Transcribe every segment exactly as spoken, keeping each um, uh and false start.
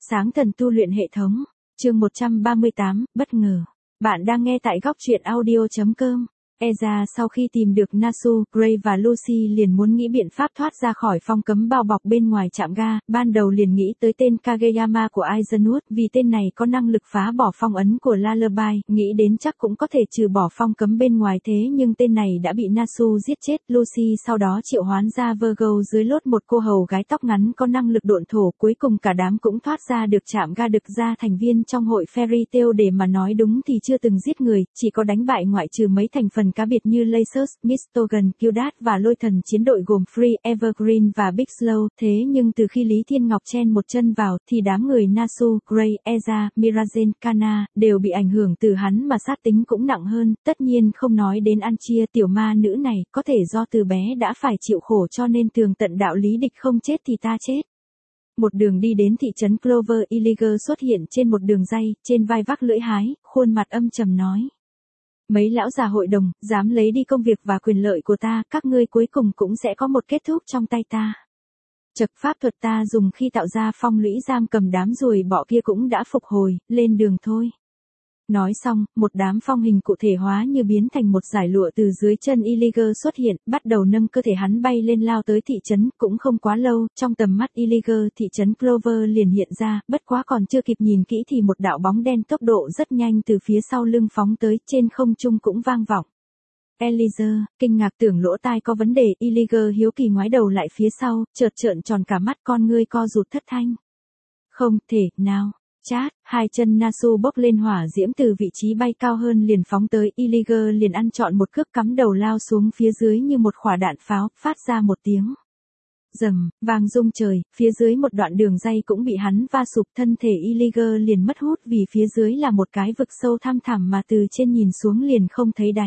Sáng thần tu luyện hệ thống, chương một trăm ba mươi tám, bất ngờ. Bạn đang nghe tại góc truyện audio chấm com. Eza sau khi tìm được Nasu, Gray và Lucy liền muốn nghĩ biện pháp thoát ra khỏi phong cấm bao bọc bên ngoài trạm ga, ban đầu liền nghĩ tới tên Kageyama của Aizenwood vì tên này có năng lực phá bỏ phong ấn của Lullaby, nghĩ đến chắc cũng có thể trừ bỏ phong cấm bên ngoài thế nhưng tên này đã bị Nasu giết chết. Lucy sau đó triệu hoán ra Virgo dưới lốt một cô hầu gái tóc ngắn có năng lực độn thổ, cuối cùng cả đám cũng thoát ra được trạm ga được ra thành viên trong hội Fairy Tail để mà nói đúng thì chưa từng giết người, chỉ có đánh bại ngoại trừ mấy thành phần cá biệt như Lasers, Mistogan, Gildat và lôi thần chiến đội gồm Free, Evergreen và Big Slow. Thế nhưng từ khi Lý Thiên Ngọc chen một chân vào thì đám người Nasu, Gray, Eza, Mirazen, Kana đều bị ảnh hưởng từ hắn mà sát tính cũng nặng hơn, tất nhiên không nói đến Anchia tiểu ma nữ này, có thể do từ bé đã phải chịu khổ cho nên tường tận đạo lý địch không chết thì ta chết. Một đường đi đến thị trấn Clover, Iliger xuất hiện trên một đường dây, trên vai vác lưỡi hái, khuôn mặt âm trầm nói. Mấy lão già hội đồng, dám lấy đi công việc và quyền lợi của ta, các ngươi cuối cùng cũng sẽ có một kết thúc trong tay ta. Chật pháp thuật ta dùng khi tạo ra phong lũy giam cầm đám ruồi bọ kia cũng đã phục hồi, lên đường thôi. Nói xong, một đám phong hình cụ thể hóa như biến thành một dải lụa từ dưới chân Iliger xuất hiện, bắt đầu nâng cơ thể hắn bay lên lao tới thị trấn, cũng không quá lâu, trong tầm mắt Iliger thị trấn Clover liền hiện ra, bất quá còn chưa kịp nhìn kỹ thì một đạo bóng đen tốc độ rất nhanh từ phía sau lưng phóng tới, trên không trung cũng vang vọng. Eliezer, kinh ngạc tưởng lỗ tai có vấn đề, Iliger hiếu kỳ ngoái đầu lại phía sau, chợt trợn tròn cả mắt, con ngươi co rụt thất thanh. Không thể nào. Chát, hai chân Nasu bốc lên hỏa diễm từ vị trí bay cao hơn liền phóng tới, Iliger liền ăn trọn một cước cắm đầu lao xuống phía dưới như một quả đạn pháo, phát ra một tiếng rầm, vang rung trời, phía dưới một đoạn đường dây cũng bị hắn va sụp, thân thể Iliger liền mất hút vì phía dưới là một cái vực sâu thăm thẳm mà từ trên nhìn xuống liền không thấy đáy.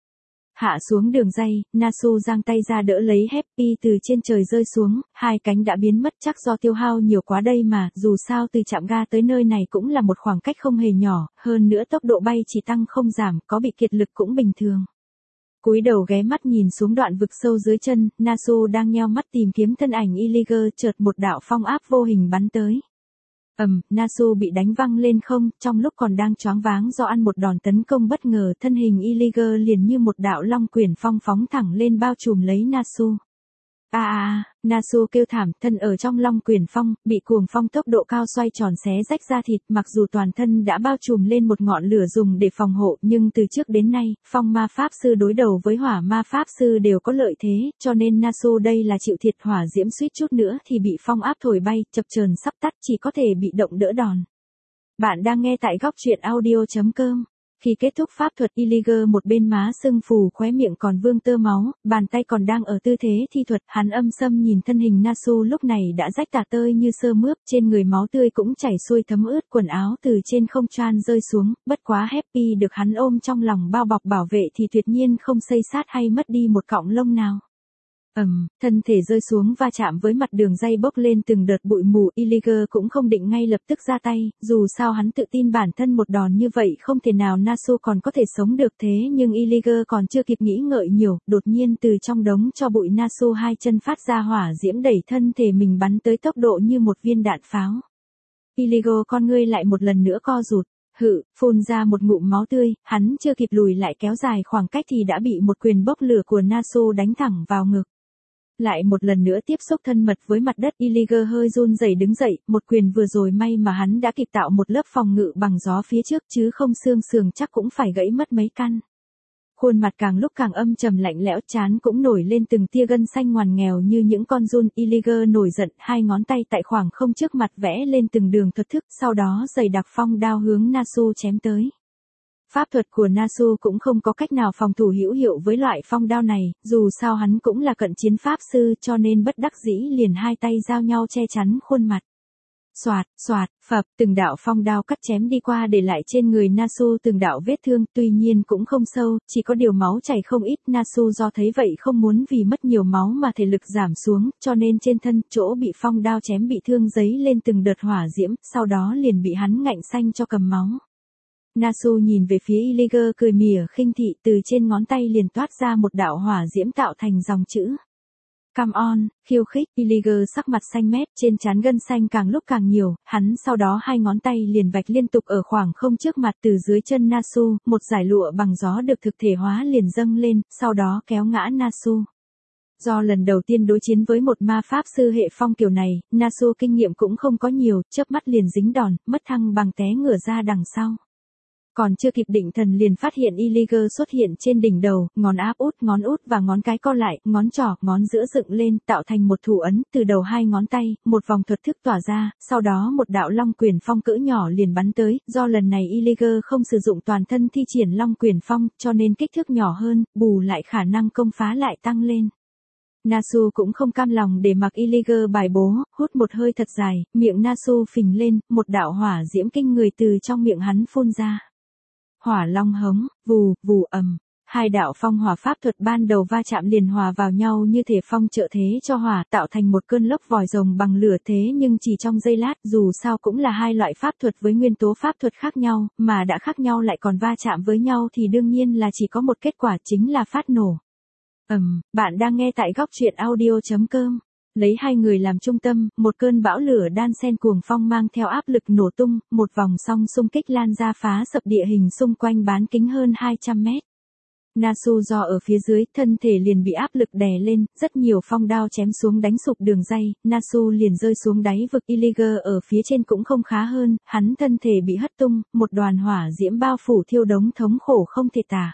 Hạ xuống đường dây, Nasu giang tay ra đỡ lấy Happy từ trên trời rơi xuống, hai cánh đã biến mất chắc do tiêu hao nhiều quá đây mà, dù sao từ trạm ga tới nơi này cũng là một khoảng cách không hề nhỏ, hơn nữa tốc độ bay chỉ tăng không giảm, có bị kiệt lực cũng bình thường. Cúi đầu ghé mắt nhìn xuống đoạn vực sâu dưới chân, Nasu đang nheo mắt tìm kiếm thân ảnh Iliger, chợt một đạo phong áp vô hình bắn tới. Ầm, um, Nasu bị đánh văng lên không, trong lúc còn đang choáng váng do ăn một đòn tấn công bất ngờ, thân hình Iliger liền như một đạo long quyển phong phóng thẳng lên bao trùm lấy Nasu. A a a, Nasu kêu thảm, thân ở trong long quyển phong, bị cuồng phong tốc độ cao xoay tròn xé rách da thịt, mặc dù toàn thân đã bao trùm lên một ngọn lửa dùng để phòng hộ, nhưng từ trước đến nay, phong ma pháp sư đối đầu với hỏa ma pháp sư đều có lợi thế, cho nên Nasu đây là chịu thiệt, hỏa diễm suýt chút nữa thì bị phong áp thổi bay, chập chờn sắp tắt, chỉ có thể bị động đỡ đòn. Bạn đang nghe tại góc truyện audio chấm com. Khi kết thúc pháp thuật, Iliger một bên má sưng phù, khóe miệng còn vương tơ máu, bàn tay còn đang ở tư thế thi thuật, hắn âm sâm nhìn thân hình Nasu lúc này đã rách tả tơi như sơ mướp, trên người máu tươi cũng chảy xuôi thấm ướt, quần áo từ trên không choan rơi xuống, bất quá Happy được hắn ôm trong lòng bao bọc bảo vệ thì tuyệt nhiên không xây sát hay mất đi một cọng lông nào. Ầm, um, thân thể rơi xuống va chạm với mặt đường dây bốc lên từng đợt bụi mù, Iliger cũng không định ngay lập tức ra tay, dù sao hắn tự tin bản thân một đòn như vậy không thể nào Nasu còn có thể sống được, thế nhưng Iliger còn chưa kịp nghĩ ngợi nhiều, đột nhiên từ trong đống cho bụi Nasu hai chân phát ra hỏa diễm đẩy thân thể mình bắn tới tốc độ như một viên đạn pháo. Iliger con ngươi lại một lần nữa co rụt. Hự, phun ra một ngụm máu tươi, hắn chưa kịp lùi lại kéo dài khoảng cách thì đã bị một quyền bốc lửa của Nasu đánh thẳng vào ngực. Lại một lần nữa tiếp xúc thân mật với mặt đất, Iliger hơi run rẩy đứng dậy, một quyền vừa rồi may mà hắn đã kịp tạo một lớp phòng ngự bằng gió phía trước chứ không xương sườn chắc cũng phải gãy mất mấy căn. Khuôn mặt càng lúc càng âm trầm lạnh lẽo, trán cũng nổi lên từng tia gân xanh ngoằn nghèo như những con giun, Iliger nổi giận, hai ngón tay tại khoảng không trước mặt vẽ lên từng đường thuật thức, sau đó giày đặc phong đao hướng Nasu chém tới. Pháp thuật của Nasu cũng không có cách nào phòng thủ hữu hiệu với loại phong đao này, dù sao hắn cũng là cận chiến pháp sư cho nên bất đắc dĩ liền hai tay giao nhau che chắn khuôn mặt. Xoạt, xoạt, phập, từng đạo phong đao cắt chém đi qua để lại trên người Nasu từng đạo vết thương, tuy nhiên cũng không sâu, chỉ có điều máu chảy không ít. Nasu do thấy vậy không muốn vì mất nhiều máu mà thể lực giảm xuống, cho nên trên thân chỗ bị phong đao chém bị thương dấy lên từng đợt hỏa diễm, sau đó liền bị hắn ngạnh xanh cho cầm máu. Nasu nhìn về phía Iliger cười mỉa khinh thị, từ trên ngón tay liền toát ra một đạo hỏa diễm tạo thành dòng chữ. Come on, khiêu khích, Iliger sắc mặt xanh mét, trên trán gân xanh càng lúc càng nhiều, hắn sau đó hai ngón tay liền vạch liên tục ở khoảng không trước mặt từ dưới chân Nasu, một dải lụa bằng gió được thực thể hóa liền dâng lên, sau đó kéo ngã Nasu. Do lần đầu tiên đối chiến với một ma pháp sư hệ phong kiểu này, Nasu kinh nghiệm cũng không có nhiều, chớp mắt liền dính đòn, mất thăng bằng té ngửa ra đằng sau. Còn chưa kịp định thần liền phát hiện Iliger xuất hiện trên đỉnh đầu, ngón áp út, ngón út và ngón cái co lại, ngón trỏ, ngón giữa dựng lên, tạo thành một thủ ấn, từ đầu hai ngón tay, một vòng thuật thức tỏa ra, sau đó một đạo long quyền phong cỡ nhỏ liền bắn tới, do lần này Iliger không sử dụng toàn thân thi triển long quyền phong, cho nên kích thước nhỏ hơn, bù lại khả năng công phá lại tăng lên. Nasu cũng không cam lòng để mặc Iliger bài bố, hút một hơi thật dài, miệng Nasu phình lên, một đạo hỏa diễm kinh người từ trong miệng hắn phun ra. Hỏa long hống, vù, vù ầm. Hai đạo phong hỏa pháp thuật ban đầu va chạm liền hòa vào nhau như thể phong trợ thế cho hỏa, tạo thành một cơn lốc vòi rồng bằng lửa thế nhưng chỉ trong giây lát, dù sao cũng là hai loại pháp thuật với nguyên tố pháp thuật khác nhau, mà đã khác nhau lại còn va chạm với nhau thì đương nhiên là chỉ có một kết quả chính là phát nổ. Ầm, um, bạn đang nghe tại góc truyện audio chấm com. Lấy hai người làm trung tâm, một cơn bão lửa đan xen cuồng phong mang theo áp lực nổ tung, một vòng song xung kích lan ra phá sập địa hình xung quanh bán kính hơn hai trăm mét. Nasu do ở phía dưới, thân thể liền bị áp lực đè lên, rất nhiều phong đao chém xuống đánh sụp đường ray, Nasu liền rơi xuống đáy vực. Iliger ở phía trên cũng không khá hơn, hắn thân thể bị hất tung, một đoàn hỏa diễm bao phủ thiêu đống thống khổ không thể tả.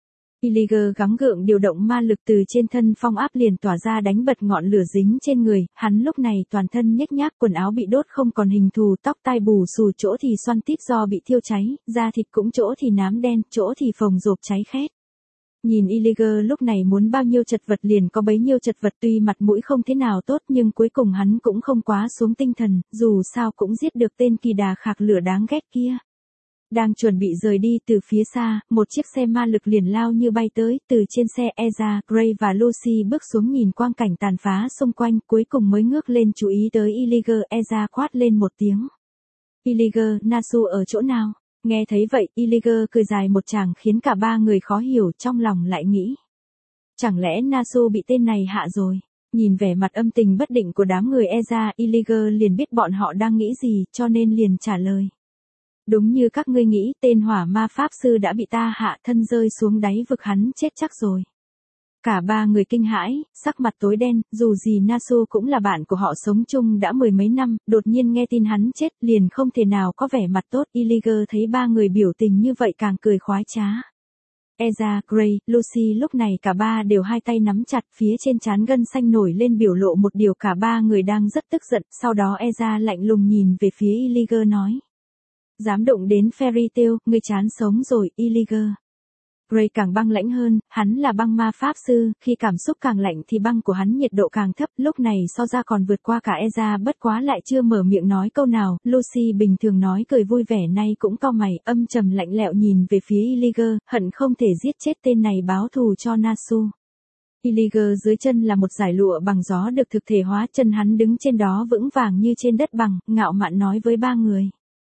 Iliger gắng gượng điều động ma lực từ trên thân phong áp liền tỏa ra đánh bật ngọn lửa dính trên người, hắn lúc này toàn thân nhếch nhác, quần áo bị đốt không còn hình thù, tóc tai bù xù, chỗ thì xoăn tít do bị thiêu cháy, da thịt cũng chỗ thì nám đen, chỗ thì phồng rộp cháy khét. Nhìn Iliger lúc này muốn bao nhiêu chật vật liền có bấy nhiêu chật vật, tuy mặt mũi không thế nào tốt nhưng cuối cùng hắn cũng không quá xuống tinh thần, dù sao cũng giết được tên kỳ đà khạc lửa đáng ghét kia. Đang chuẩn bị rời đi từ phía xa, một chiếc xe ma lực liền lao như bay tới, từ trên xe Ezra, Gray và Lucy bước xuống nhìn quang cảnh tàn phá xung quanh, cuối cùng mới ngước lên chú ý tới Iliger. Ezra quát lên một tiếng. Iliger, Nasu ở chỗ nào? Nghe thấy vậy, Iliger cười dài một tràng khiến cả ba người khó hiểu, trong lòng lại nghĩ. Chẳng lẽ Nasu bị tên này hạ rồi? Nhìn vẻ mặt âm tình bất định của đám người Ezra, Iliger liền biết bọn họ đang nghĩ gì, cho nên liền trả lời. Đúng như các ngươi nghĩ, tên hỏa ma pháp sư đã bị ta hạ, thân rơi xuống đáy vực, hắn chết chắc rồi. Cả ba người kinh hãi, sắc mặt tối đen, dù gì Nasu cũng là bạn của họ sống chung đã mười mấy năm, đột nhiên nghe tin hắn chết liền không thể nào có vẻ mặt tốt. Iliger thấy ba người biểu tình như vậy càng cười khoái trá. Ezra, Gray, Lucy lúc này cả ba đều hai tay nắm chặt, phía trên trán gân xanh nổi lên biểu lộ một điều, cả ba người đang rất tức giận. Sau đó Ezra lạnh lùng nhìn về phía Iliger nói. Dám động đến Fairy Tail, ngươi chán sống rồi, Iliger. Gray càng băng lãnh hơn, hắn là băng ma pháp sư, khi cảm xúc càng lạnh thì băng của hắn nhiệt độ càng thấp, lúc này so ra còn vượt qua cả Ezra, bất quá lại chưa mở miệng nói câu nào. Lucy bình thường nói cười vui vẻ nay cũng cau mày, âm trầm lạnh lẽo nhìn về phía Iliger, hận không thể giết chết tên này báo thù cho Nasu. Iliger dưới chân là một dải lụa bằng gió được thực thể hóa, chân hắn đứng trên đó vững vàng như trên đất bằng, ngạo mạn nói với ba người.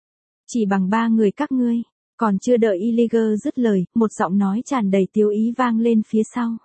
Chỉ bằng ba người các ngươi. Còn chưa đợi Iliger dứt lời, một giọng nói tràn đầy tiêu ý vang lên phía sau.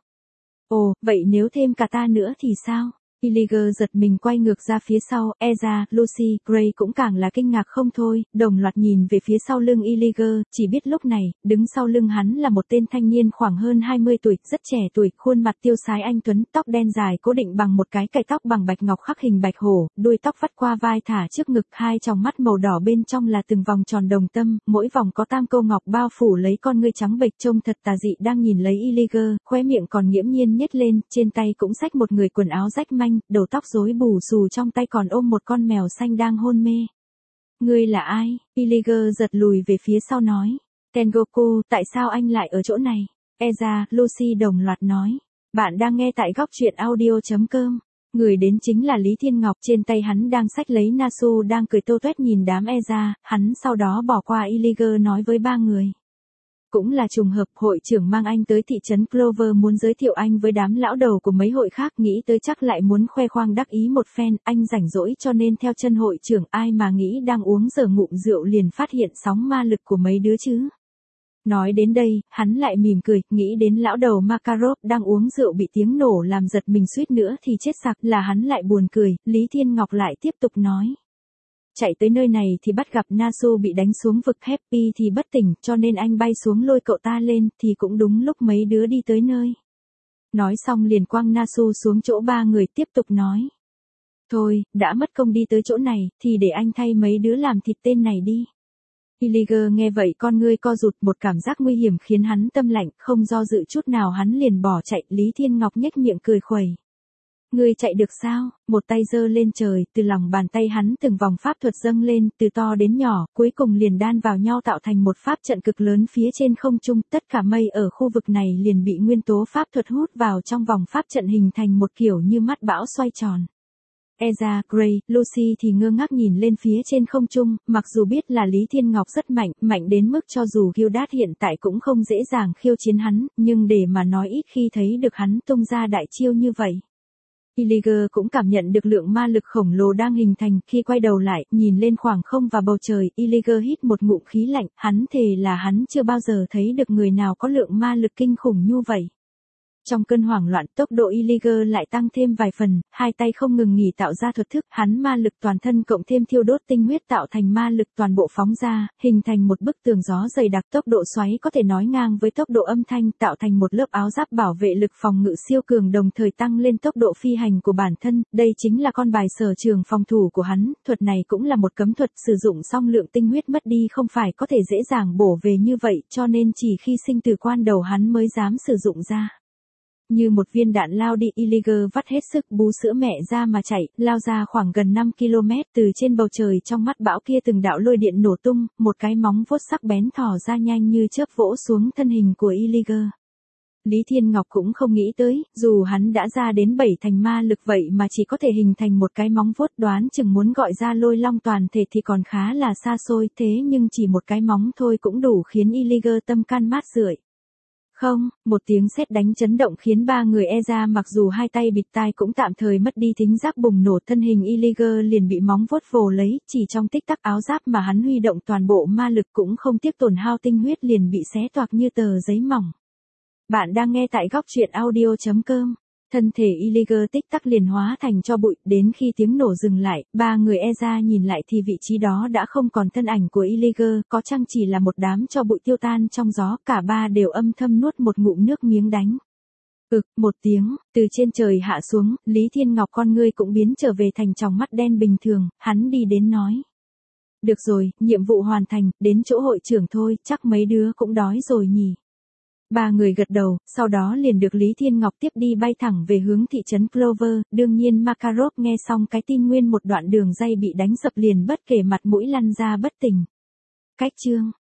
Ồ, vậy nếu thêm cả ta nữa thì sao? Iliger giật mình quay ngược ra phía sau, Ezra, Lucy, Gray cũng càng là kinh ngạc không thôi, đồng loạt nhìn về phía sau lưng Iliger, chỉ biết lúc này, đứng sau lưng hắn là một tên thanh niên khoảng hơn hai mươi tuổi, rất trẻ tuổi, khuôn mặt tiêu sái anh tuấn, tóc đen dài cố định bằng một cái cài tóc bằng bạch ngọc khắc hình bạch hổ, đuôi tóc vắt qua vai thả trước ngực, hai tròng mắt màu đỏ bên trong là từng vòng tròn đồng tâm, mỗi vòng có tam câu ngọc bao phủ lấy con ngươi trắng bệch trông thật tà dị, đang nhìn lấy Iliger, khóe miệng còn nghiễm nhiên nhếch lên, trên tay cũng xách một người quần áo rách manh, đầu tóc rối bù xù, trong tay còn ôm một con mèo xanh đang hôn mê. Ngươi là ai? Iliger giật lùi về phía sau nói. Tengoku, tại sao anh lại ở chỗ này? Ezra, Lucy đồng loạt nói. Bạn đang nghe tại góc truyện audio chấm com. Người đến chính là Lý Thiên Ngọc, trên tay hắn đang xách lấy Nasu đang cười tô toét nhìn đám Ezra, hắn sau đó bỏ qua Iliger nói với ba người. Cũng là trùng hợp, hội trưởng mang anh tới thị trấn Clover muốn giới thiệu anh với đám lão đầu của mấy hội khác, nghĩ tới chắc lại muốn khoe khoang đắc ý một phen, anh rảnh rỗi cho nên theo chân hội trưởng, ai mà nghĩ đang uống giờ ngụm rượu liền phát hiện sóng ma lực của mấy đứa chứ. Nói đến đây, hắn lại mỉm cười, nghĩ đến lão đầu Makarov đang uống rượu bị tiếng nổ làm giật mình suýt nữa thì chết sặc, là hắn lại buồn cười. Lý Thiên Ngọc lại tiếp tục nói. Chạy tới nơi này thì bắt gặp Nasu bị đánh xuống vực, Happy thì bất tỉnh, cho nên anh bay xuống lôi cậu ta lên, thì cũng đúng lúc mấy đứa đi tới nơi. Nói xong liền quăng Nasu xuống chỗ ba người, tiếp tục nói. Thôi, đã mất công đi tới chỗ này, thì để anh thay mấy đứa làm thịt tên này đi. Iliger nghe vậy con ngươi co rụt, một cảm giác nguy hiểm khiến hắn tâm lạnh, không do dự chút nào hắn liền bỏ chạy. Lý Thiên Ngọc nhếch miệng cười khuẩy. Ngươi chạy được sao? Một tay giơ lên trời, từ lòng bàn tay hắn từng vòng pháp thuật dâng lên, từ to đến nhỏ, cuối cùng liền đan vào nhau tạo thành một pháp trận cực lớn phía trên không trung, tất cả mây ở khu vực này liền bị nguyên tố pháp thuật hút vào trong vòng pháp trận hình thành một kiểu như mắt bão xoay tròn. Ezra, Gray, Lucy thì ngơ ngác nhìn lên phía trên không trung, mặc dù biết là Lý Thiên Ngọc rất mạnh, mạnh đến mức cho dù Gildas hiện tại cũng không dễ dàng khiêu chiến hắn, nhưng để mà nói ít khi thấy được hắn tung ra đại chiêu như vậy. Iliger cũng cảm nhận được lượng ma lực khổng lồ đang hình thành, khi quay đầu lại, nhìn lên khoảng không và bầu trời, Iliger hít một ngụm khí lạnh, hắn thề là hắn chưa bao giờ thấy được người nào có lượng ma lực kinh khủng như vậy. Trong cơn hoảng loạn, tốc độ Iliger lại tăng thêm vài phần, hai tay không ngừng nghỉ tạo ra thuật thức, hắn ma lực toàn thân cộng thêm thiêu đốt tinh huyết tạo thành ma lực toàn bộ phóng ra, hình thành một bức tường gió dày đặc, tốc độ xoáy có thể nói ngang với tốc độ âm thanh, tạo thành một lớp áo giáp bảo vệ lực phòng ngự siêu cường, đồng thời tăng lên tốc độ phi hành của bản thân, đây chính là con bài sở trường phòng thủ của hắn, thuật này cũng là một cấm thuật, sử dụng xong lượng tinh huyết mất đi không phải có thể dễ dàng bổ về như vậy, cho nên chỉ khi sinh tử quan đầu hắn mới dám sử dụng ra. Như một viên đạn lao đi, Iliger vắt hết sức bú sữa mẹ ra mà chạy, lao ra khoảng gần năm ki lô mét, từ trên bầu trời trong mắt bão kia từng đạo lôi điện nổ tung, một cái móng vuốt sắc bén thò ra nhanh như chớp vỗ xuống thân hình của Iliger. Lý Thiên Ngọc cũng không nghĩ tới, dù hắn đã ra đến bảy thành ma lực vậy mà chỉ có thể hình thành một cái móng vuốt, đoán chừng muốn gọi ra lôi long toàn thể thì còn khá là xa xôi, thế nhưng chỉ một cái móng thôi cũng đủ khiến Iliger tâm can mát rượi. Không, một tiếng sét đánh chấn động khiến ba người Ezra mặc dù hai tay bịt tai cũng tạm thời mất đi thính giác, bùng nổ, thân hình Iliger liền bị móng vuốt vồ lấy, chỉ trong tích tắc áo giáp mà hắn huy động toàn bộ ma lực cũng không tiếp tổn hao tinh huyết liền bị xé toạc như tờ giấy mỏng. Bạn đang nghe tại góc truyện audio chấm com. Thân thể Iliger tích tắc liền hóa thành tro bụi, đến khi tiếng nổ dừng lại, ba người Ezra nhìn lại thì vị trí đó đã không còn thân ảnh của Iliger, có chăng chỉ là một đám tro bụi tiêu tan trong gió, cả ba đều âm thầm nuốt một ngụm nước miếng đánh. Ực, một tiếng, từ trên trời hạ xuống, Lý Thiên Ngọc con ngươi cũng biến trở về thành tròng mắt đen bình thường, hắn đi đến nói. Được rồi, nhiệm vụ hoàn thành, đến chỗ hội trưởng thôi, chắc mấy đứa cũng đói rồi nhỉ. Ba người gật đầu, sau đó liền được Lý Thiên Ngọc tiếp đi bay thẳng về hướng thị trấn Clover, đương nhiên Makarov nghe xong cái tin nguyên một đoạn đường dây bị đánh sập liền bất kể mặt mũi lăn ra bất tỉnh. Cách chương